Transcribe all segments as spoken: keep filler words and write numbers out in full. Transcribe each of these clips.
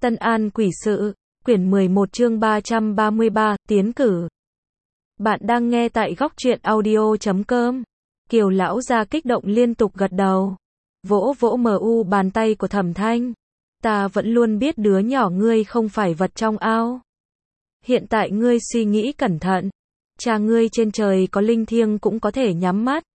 Tân An Quỷ Sự, quyển mười một chương ba trăm ba mươi ba, tiến cử. Bạn đang nghe tại góc truyện audio chấm com. Kiều lão gia kích động liên tục gật đầu. Vỗ vỗ mờ u bàn tay của Thẩm Thanh. Ta vẫn luôn biết đứa nhỏ ngươi không phải vật trong ao. Hiện tại ngươi suy nghĩ cẩn thận. Cha ngươi trên trời có linh thiêng cũng có thể nhắm mắt.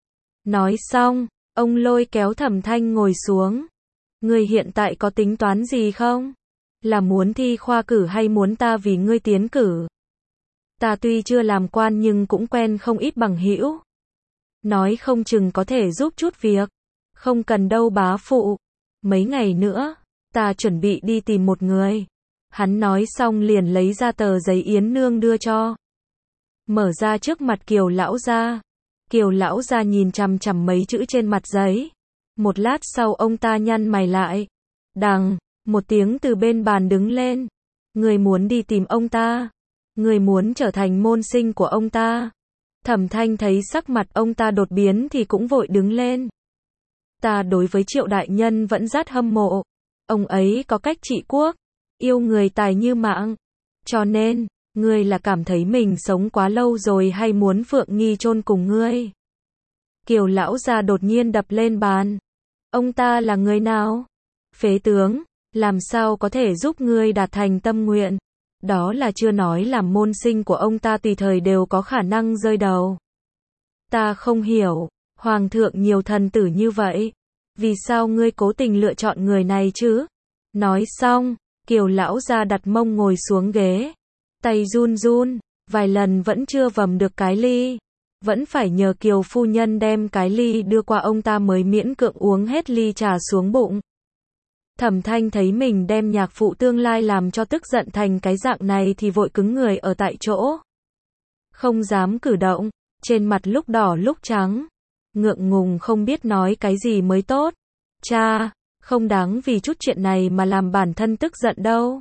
Nói xong, ông lôi kéo Thẩm Thanh ngồi xuống. Ngươi hiện tại có tính toán gì không? Là muốn thi khoa cử hay muốn ta vì ngươi tiến cử? Ta tuy chưa làm quan nhưng cũng quen không ít bằng hữu. Nói không chừng có thể giúp chút việc. Không cần đâu bá phụ. Mấy ngày nữa, ta chuẩn bị đi tìm một người. Hắn nói xong liền lấy ra tờ giấy Yến Nương đưa cho. Mở ra trước mặt Kiều lão gia. Kiều lão gia nhìn chằm chằm mấy chữ trên mặt giấy. Một lát sau ông ta nhăn mày lại. Đằng, một tiếng từ bên bàn đứng lên. Người muốn đi tìm ông ta. Người muốn trở thành môn sinh của ông ta. Thẩm Thanh thấy sắc mặt ông ta đột biến thì cũng vội đứng lên. Ta đối với Triệu đại nhân vẫn rất hâm mộ. Ông ấy có cách trị quốc. Yêu người tài như mạng. Cho nên, ngươi là cảm thấy mình sống quá lâu rồi hay muốn Phượng Nghi chôn cùng ngươi? Kiều lão gia đột nhiên đập lên bàn. Ông ta là người nào? Phế tướng, làm sao có thể giúp ngươi đạt thành tâm nguyện? Đó là chưa nói làm môn sinh của ông ta tùy thời đều có khả năng rơi đầu. Ta không hiểu, Hoàng thượng nhiều thần tử như vậy. Vì sao ngươi cố tình lựa chọn người này chứ? Nói xong, Kiều lão gia đặt mông ngồi xuống ghế. Tay run run, vài lần vẫn chưa vầm được cái ly. Vẫn phải nhờ Kiều phu nhân đem cái ly đưa qua ông ta mới miễn cưỡng uống hết ly trà xuống bụng. Thẩm Thanh thấy mình đem nhạc phụ tương lai làm cho tức giận thành cái dạng này thì vội cứng người ở tại chỗ. Không dám cử động, trên mặt lúc đỏ lúc trắng. Ngượng ngùng không biết nói cái gì mới tốt. Cha, không đáng vì chút chuyện này mà làm bản thân tức giận đâu.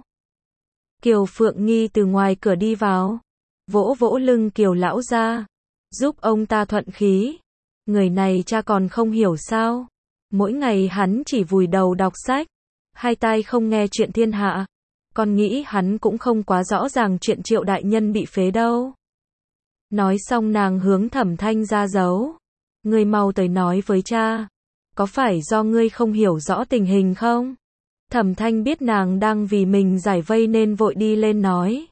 Kiều Phượng Nghi từ ngoài cửa đi vào. Vỗ vỗ lưng Kiều lão gia. Giúp ông ta thuận khí. Người này cha còn không hiểu sao. Mỗi ngày hắn chỉ vùi đầu đọc sách. Hai tai không nghe chuyện thiên hạ. Con nghĩ hắn cũng không quá rõ ràng chuyện Triệu đại nhân bị phế đâu. Nói xong nàng hướng Thẩm Thanh ra dấu. Ngươi mau tới nói với cha. Có phải do ngươi không hiểu rõ tình hình không? Thẩm Thanh biết nàng đang vì mình giải vây nên vội đi lên nói.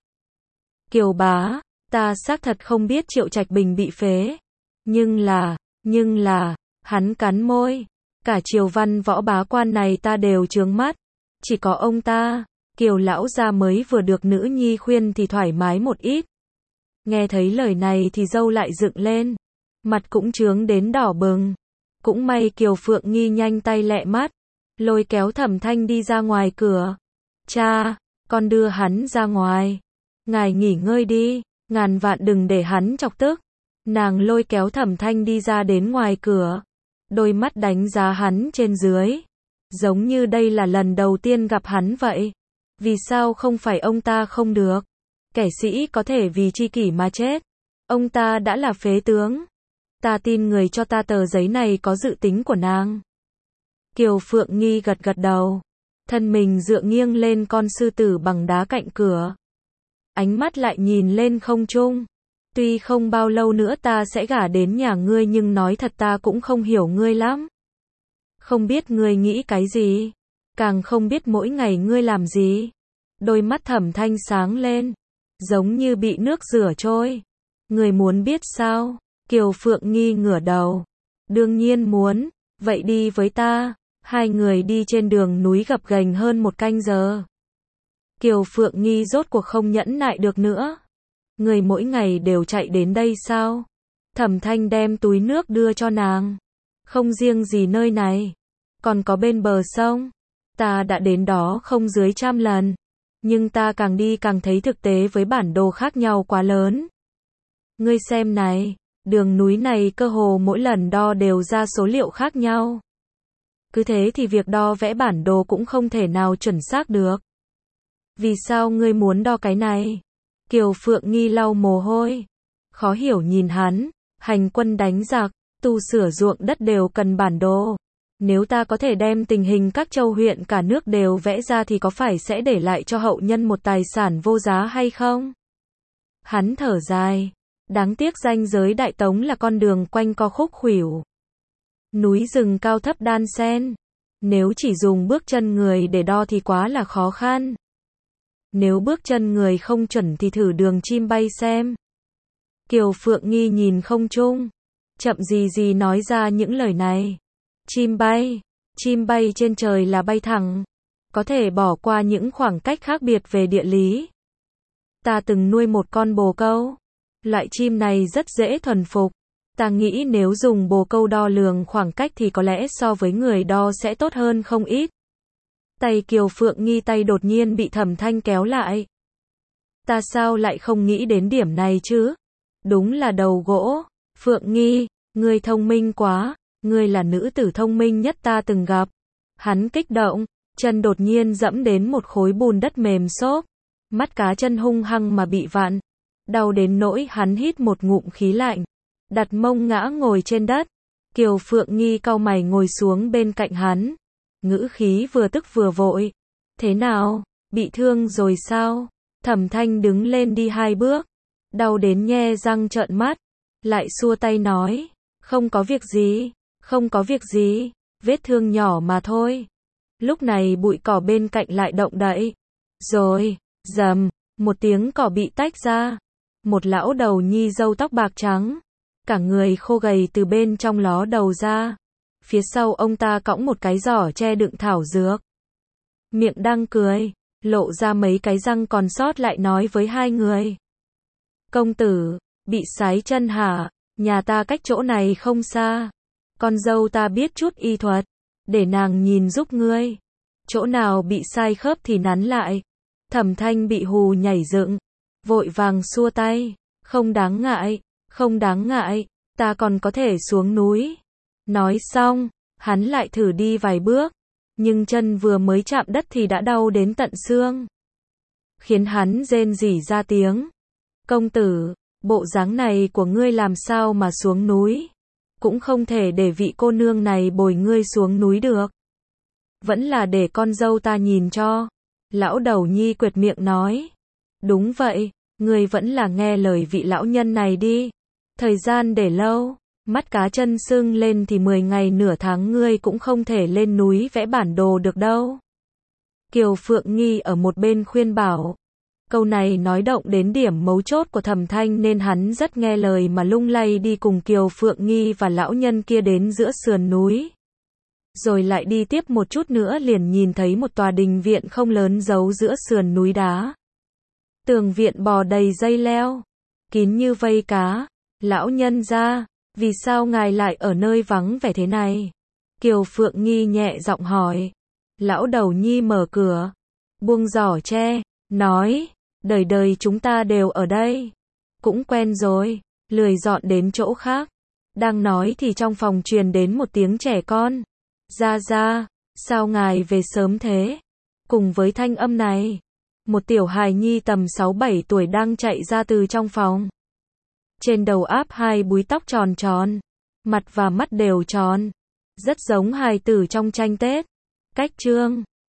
Kiều bá, ta xác thật không biết Triệu Trạch Bình bị phế. Nhưng là, nhưng là, hắn cắn môi. Cả triều văn võ bá quan này ta đều trướng mắt. Chỉ có ông ta, Kiều lão gia mới vừa được nữ nhi khuyên thì thoải mái một ít. Nghe thấy lời này thì râu lại dựng lên. Mặt cũng trướng đến đỏ bừng. Cũng may Kiều Phượng Nghi nhanh tay lẹ mắt. Lôi kéo Thẩm Thanh đi ra ngoài cửa. Cha, con đưa hắn ra ngoài. Ngài nghỉ ngơi đi, ngàn vạn đừng để hắn chọc tức. Nàng lôi kéo Thẩm Thanh đi ra đến ngoài cửa. Đôi mắt đánh giá hắn trên dưới. Giống như đây là lần đầu tiên gặp hắn vậy. Vì sao không phải ông ta không được? Kẻ sĩ có thể vì tri kỷ mà chết. Ông ta đã là phế tướng. Ta tin người cho ta tờ giấy này có dự tính của nàng. Kiều Phượng Nghi gật gật đầu. Thân mình dựa nghiêng lên con sư tử bằng đá cạnh cửa. Ánh mắt lại nhìn lên không trung. Tuy không bao lâu nữa ta sẽ gả đến nhà ngươi nhưng nói thật ta cũng không hiểu ngươi lắm. Không biết ngươi nghĩ cái gì. Càng không biết mỗi ngày ngươi làm gì. Đôi mắt Thẩm Thanh sáng lên. Giống như bị nước rửa trôi. Ngươi muốn biết sao? Kiều Phượng Nghi ngửa đầu. Đương nhiên muốn. Vậy đi với ta. Hai người đi trên đường núi gập ghềnh hơn một canh giờ. Kiều Phượng Nghi rốt cuộc không nhẫn nại được nữa. Người mỗi ngày đều chạy đến đây sao? Thẩm Thanh đem túi nước đưa cho nàng. Không riêng gì nơi này. Còn có bên bờ sông. Ta đã đến đó không dưới trăm lần. Nhưng ta càng đi càng thấy thực tế với bản đồ khác nhau quá lớn. Ngươi xem này. Đường núi này cơ hồ mỗi lần đo đều ra số liệu khác nhau. Cứ thế thì việc đo vẽ bản đồ cũng không thể nào chuẩn xác được. Vì sao ngươi muốn đo cái này? Kiều Phượng Nghi lau mồ hôi. Khó hiểu nhìn hắn. Hành quân đánh giặc, tu sửa ruộng đất đều cần bản đồ. Nếu ta có thể đem tình hình các châu huyện cả nước đều vẽ ra thì có phải sẽ để lại cho hậu nhân một tài sản vô giá hay không? Hắn thở dài. Đáng tiếc ranh giới Đại Tống là con đường quanh co khúc khuỷu. Núi rừng cao thấp đan xen. Nếu chỉ dùng bước chân người để đo thì quá là khó khăn. Nếu bước chân người không chuẩn thì thử đường chim bay xem. Kiều Phượng Nghi nhìn không trung, chậm gì gì nói ra những lời này. Chim bay, chim bay trên trời là bay thẳng, có thể bỏ qua những khoảng cách khác biệt về địa lý. Ta từng nuôi một con bồ câu, loại chim này rất dễ thuần phục. Ta nghĩ nếu dùng bồ câu đo lường khoảng cách thì có lẽ so với người đo sẽ tốt hơn không ít. Tay Kiều Phượng Nghi tay đột nhiên bị Thẩm Thanh kéo lại. Ta sao lại không nghĩ đến điểm này chứ? Đúng là đầu gỗ. Phượng Nghi, ngươi thông minh quá, ngươi là nữ tử thông minh nhất ta từng gặp. Hắn kích động, chân đột nhiên dẫm đến một khối bùn đất mềm xốp. Mắt cá chân hung hăng mà bị vặn. Đau đến nỗi hắn hít một ngụm khí lạnh. Đặt mông ngã ngồi trên đất. Kiều Phượng Nghi cau mày ngồi xuống bên cạnh hắn. Ngữ khí vừa tức vừa vội. Thế nào, bị thương rồi sao? Thẩm Thanh đứng lên đi hai bước. Đau đến nhe răng trợn mắt. Lại xua tay nói. Không có việc gì, không có việc gì, vết thương nhỏ mà thôi. Lúc này bụi cỏ bên cạnh lại động đậy. Rồi, rầm, một tiếng cỏ bị tách ra. Một lão đầu nhi râu tóc bạc trắng. Cả người khô gầy từ bên trong ló đầu ra. Phía sau ông ta cõng một cái giỏ che đựng thảo dược. Miệng đang cười, lộ ra mấy cái răng còn sót lại nói với hai người. Công tử, bị sái chân hả? Nhà ta cách chỗ này không xa. Con dâu ta biết chút y thuật, để nàng nhìn giúp ngươi. Chỗ nào bị sai khớp thì nắn lại. Thẩm Thanh bị hù nhảy dựng, vội vàng xua tay. Không đáng ngại, không đáng ngại, ta còn có thể xuống núi. Nói xong, hắn lại thử đi vài bước, nhưng chân vừa mới chạm đất thì đã đau đến tận xương. Khiến hắn rên rỉ ra tiếng. Công tử, bộ dáng này của ngươi làm sao mà xuống núi? Cũng không thể để vị cô nương này bồi ngươi xuống núi được. Vẫn là để con dâu ta nhìn cho. Lão đầu nhi quệt miệng nói. Đúng vậy, ngươi vẫn là nghe lời vị lão nhân này đi. Thời gian để lâu, mắt cá chân sưng lên thì mười ngày nửa tháng ngươi cũng không thể lên núi vẽ bản đồ được đâu. Kiều Phượng Nghi ở một bên khuyên bảo. Câu này nói động đến điểm mấu chốt của Thẩm Thanh nên hắn rất nghe lời mà lung lay đi cùng Kiều Phượng Nghi và lão nhân kia đến giữa sườn núi. Rồi lại đi tiếp một chút nữa liền nhìn thấy một tòa đình viện không lớn giấu giữa sườn núi đá. Tường viện bò đầy dây leo, kín như vây cá. Lão nhân gia, vì sao ngài lại ở nơi vắng vẻ thế này? Kiều Phượng Nghi nhẹ giọng hỏi. Lão đầu nhi mở cửa, buông giỏ tre, nói, đời đời chúng ta đều ở đây. Cũng quen rồi, lười dọn đến chỗ khác. Đang nói thì trong phòng truyền đến một tiếng trẻ con. Gia gia, sao ngài về sớm thế? Cùng với thanh âm này, một tiểu hài nhi tầm sáu bảy tuổi đang chạy ra từ trong phòng. Trên đầu áp hai búi tóc tròn tròn, mặt và mắt đều tròn, rất giống hài tử trong tranh Tết. Cách chương